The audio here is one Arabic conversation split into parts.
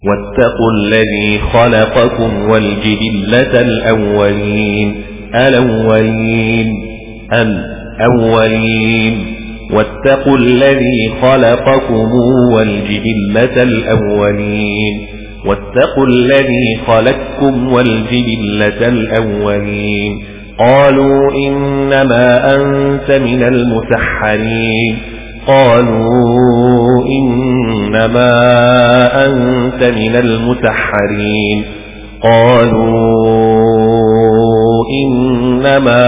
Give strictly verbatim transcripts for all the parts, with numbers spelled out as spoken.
واتقوا الذي خلقكم والجبلة الأولين الأولين الأولين واتقوا الذي خلقكم والجبلة الأولين واتقوا الذي خلقكم والجبلة الأولين قالوا إنما أنت من المسحرين قالوا إنما أنت من المسحرين قالوا إنما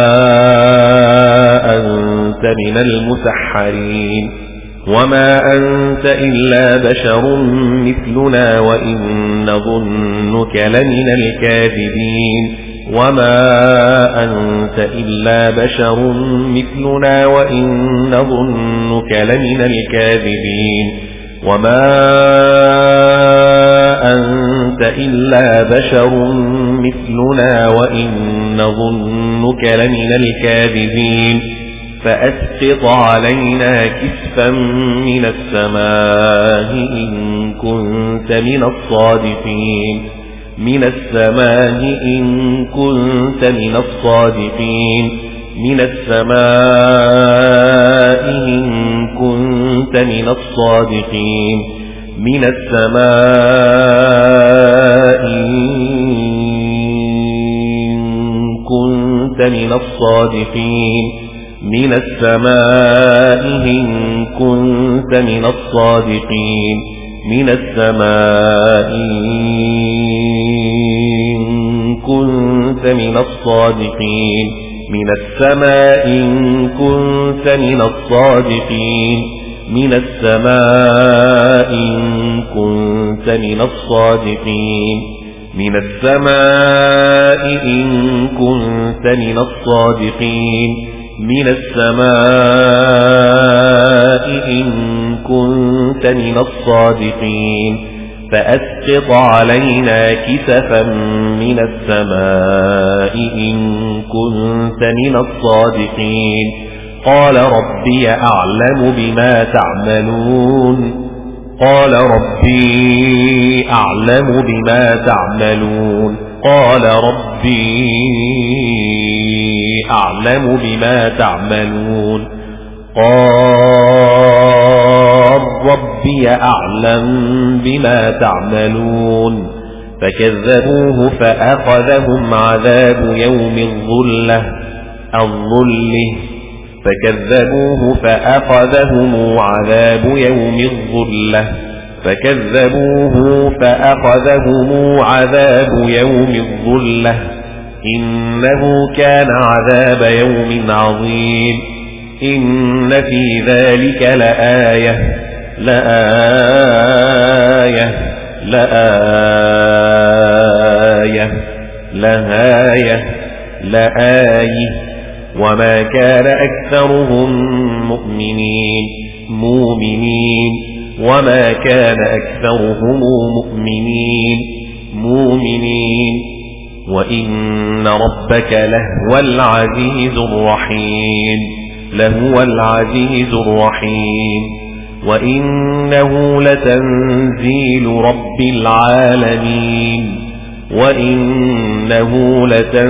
أنت من المسحرين وما أنت إلا بشر مثلنا وإن نظنك لمن الكاذبين وما أنت إلا بشر مثلنا وإن نظنك لمن الكاذبين وما أنت إلا بشر مثلنا وإن نظنك لمن الكاذبين فأسقط علينا كسفا من السماء إن كنت من الصادقين من السماء إن كنت من الصادقين من السماء إن كنت من الصادقين من السماء إن كنت من الصادقين من السماء إن كنت من الصادقين من السماء إن كنت من الصادقين من السماء إن كنت من الصادقين من السماء إن كنت من الصادقين من السماء إن كنت من الصادقين من السماء إن كنت من الصادقين فأسقط علينا كسفا من السماء إن كنت من الصادقين قال ربي أعلم بما تعملون قال ربي أعلم بما تعملون قال ربي أعلم بما تعملون قال ربي أعلم بما تعملون فكذبوه فأخذهم عذاب يوم الظلة الظله فكذبوه فأخذهم عذاب يوم الظلة فكذبوه فأخذهم عذاب يوم الظلة إنه كان عذاب يوم عظيم إن في ذلك لآية لآية لآية لآية لآية وما كان أكثرهم مؤمنين مؤمنين وما كان أكثرهم مؤمنين مؤمنين وإن ربك لهو العزيز الرحيم لهو العزيز الرحيم وإنه لتنزيل رب العالمين وإنه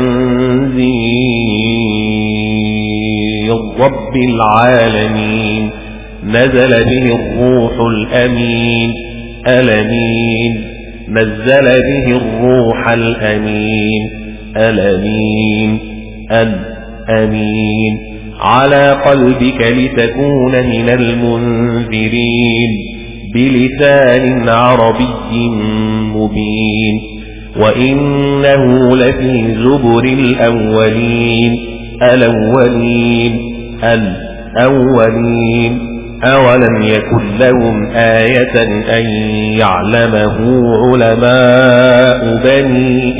لتنزيل رب العالمين نزل به الروح الأمين الأمين نزل به الروح الأمين الأمين الأمين على قلبك لتكون من المنذرين بلسان عربي مبين وإنه لفي زبر الأولين الأولين الأولين أولم يكن لهم آية أن يعلمه علماء بني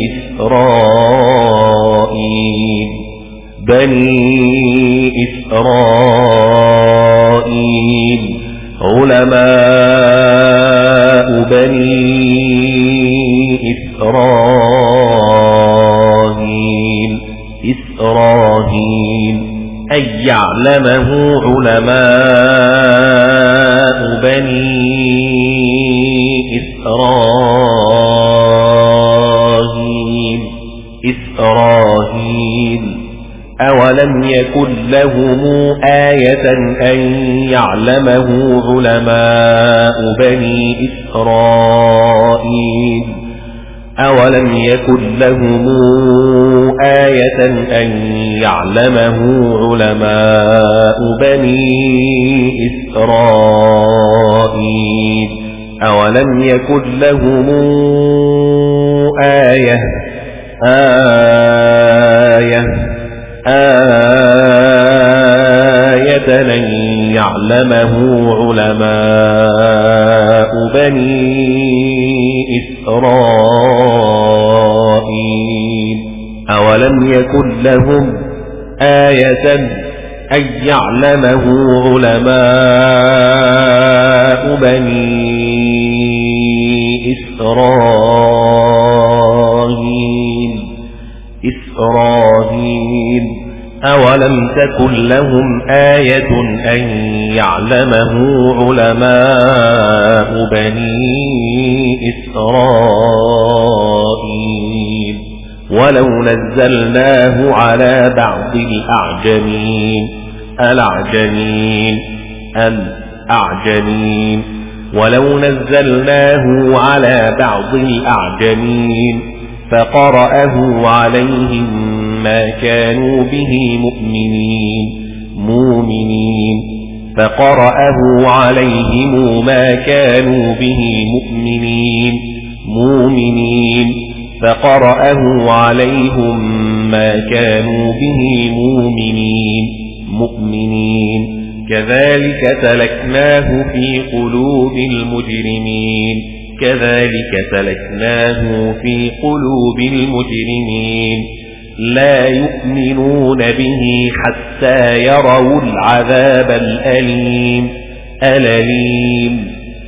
إسرائيل بني إسرائيل علماء بني إسرائيل إسرائيل أن يعلمه علماء بني إسرائيل إسرائيل أولم يكن لهم آية أن يعلمه علماء بني إسرائيل أولم يكن لهم آية أن يعلمه علماء بني إسرائيل أولم يكن لهم آية آية آية أن يعلمه علماء بني إسرائيل أولم يكن لهم آية أن يعلمه علماء بني إسرائيل إسرائيل أولم تكن لهم آية أن يعلمه علماء بني إسرائيل ولو نزلناه على بعض الأعجمين الأعجمين الأعجمين ولو نزلناه على بعض الأعجمين فقرأه عليهم ما كانوا به مؤمنين مؤمنين فقرأه عليهم ما كانوا به مؤمنين مؤمنين فقرأه عليهم ما كانوا به مؤمنين مؤمنين كذلك سلكناه في قلوب المجرمين كذلك سلكناه في قلوب المجرمين لا يؤمنون به حتى يروا العذاب الأليم الأليم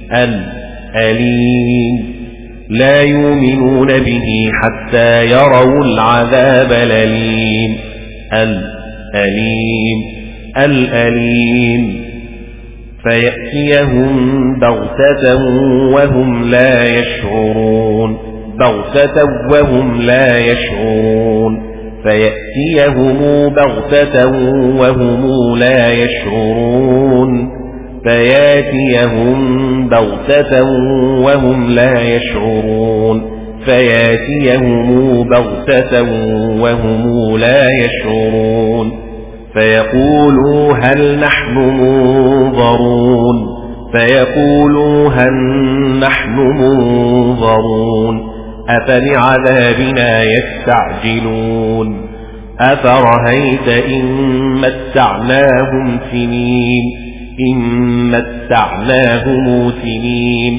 الأليم لا يؤمنون به حتى يروا العذاب الأليم الأليم الأليم فيأتيهم بغتة وهم لا يشعرون بغتة وهم لا يشعرون فيأتيهم بغتة وهم لا يشعرون فيأتيهم بغتة وهم لا يشعرون فيأتيهم بغتة وهم لا يشعرون فيقولوا هل نحن منظرون فيقولوا هل نحن منظرون أفبعذابنا يستعجلون أفرهيت إن متعناهم سنين إن متعناهم سنين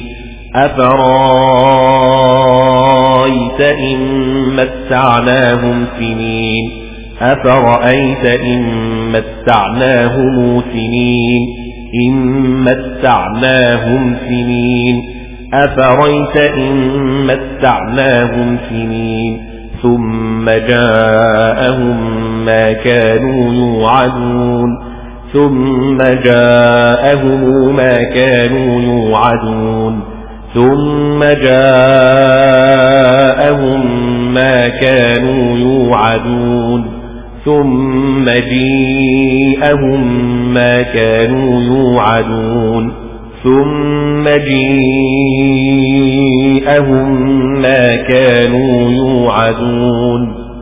أفرأيت إن متعناهم سنين أفرأيت إن متعناهم سنين إن متعناهم سنين أفرأيت إن متعناهم سنين ثم جاءهم ما كانوا يوعدون ثم جاءهم ما كانوا يوعدون ثم جاءهم ما كانوا يوعدون ثم جيءهم ما كانوا يوعدون ثم جيءهم ما كانوا يوعدون